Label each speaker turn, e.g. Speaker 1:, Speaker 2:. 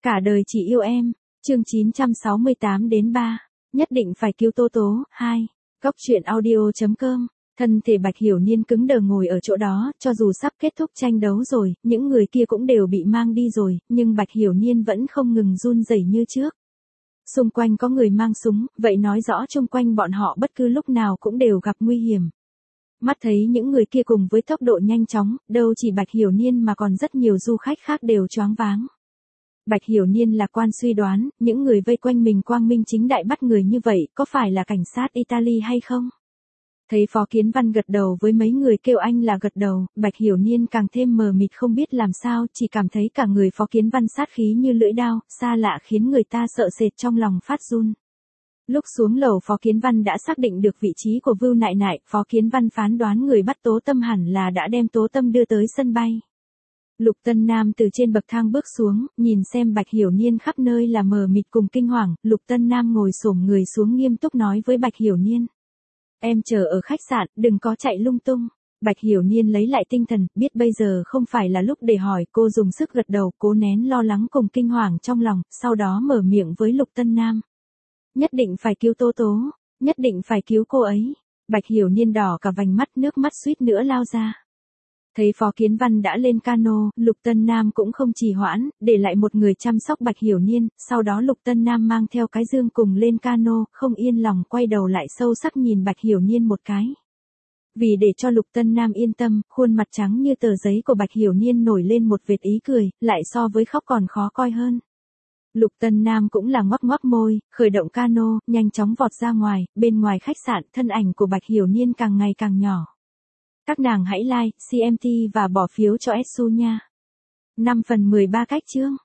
Speaker 1: Cả đời chỉ yêu em, chương 968 đến 3, nhất định phải cứu Tố Tố, 2, Góc truyện audio.com. Thân thể Bạch Hiểu Niên cứng đờ ngồi ở chỗ đó, cho dù sắp kết thúc tranh đấu rồi, những người kia cũng đều bị mang đi rồi, nhưng Bạch Hiểu Niên vẫn không ngừng run rẩy như trước. Xung quanh có người mang súng, vậy nói rõ chung quanh bọn họ bất cứ lúc nào cũng đều gặp nguy hiểm. Mắt thấy những người kia cùng với tốc độ nhanh chóng, đâu chỉ Bạch Hiểu Niên mà còn rất nhiều du khách khác đều choáng váng. Bạch Hiểu Niên lạc quan suy đoán, những người vây quanh mình quang minh chính đại bắt người như vậy, có phải là cảnh sát Italy hay không? Thấy Phó Kiến Văn gật đầu với mấy người kêu anh là gật đầu, Bạch Hiểu Niên càng thêm mờ mịt không biết làm sao, chỉ cảm thấy cả người Phó Kiến Văn sát khí như lưỡi đao, xa lạ khiến người ta sợ sệt trong lòng phát run. Lúc xuống lầu Phó Kiến Văn đã xác định được vị trí của Vưu Nại Nại, Phó Kiến Văn phán đoán người bắt Tố Tâm hẳn là đã đem Tố Tâm đưa tới sân bay. Lục Tân Nam từ trên bậc thang bước xuống, nhìn xem Bạch Hiểu Niên khắp nơi là mờ mịt cùng kinh hoàng, Lục Tân Nam ngồi xổm người xuống nghiêm túc nói với Bạch Hiểu Niên. Em chờ ở khách sạn, đừng có chạy lung tung. Bạch Hiểu Niên lấy lại tinh thần, biết bây giờ không phải là lúc để hỏi, cô dùng sức gật đầu, cố nén lo lắng cùng kinh hoàng trong lòng, sau đó mở miệng với Lục Tân Nam. Nhất định phải cứu Tố Tố, nhất định phải cứu cô ấy. Bạch Hiểu Niên đỏ cả vành mắt, nước mắt suýt nữa lao ra. Thấy Phó Kiến Văn đã lên cano, Lục Tân Nam cũng không trì hoãn, để lại một người chăm sóc Bạch Hiểu Niên, sau đó Lục Tân Nam mang theo cái dương cùng lên cano, không yên lòng quay đầu lại sâu sắc nhìn Bạch Hiểu Niên một cái. Vì để cho Lục Tân Nam yên tâm, khuôn mặt trắng như tờ giấy của Bạch Hiểu Niên nổi lên một vệt ý cười, lại so với khóc còn khó coi hơn. Lục Tân Nam cũng là ngoắc ngoắc môi, khởi động cano, nhanh chóng vọt ra ngoài, bên ngoài khách sạn, thân ảnh của Bạch Hiểu Niên càng ngày càng nhỏ. Các nàng hãy like, CMT và bỏ phiếu cho Su nha. 5/13 cách chương.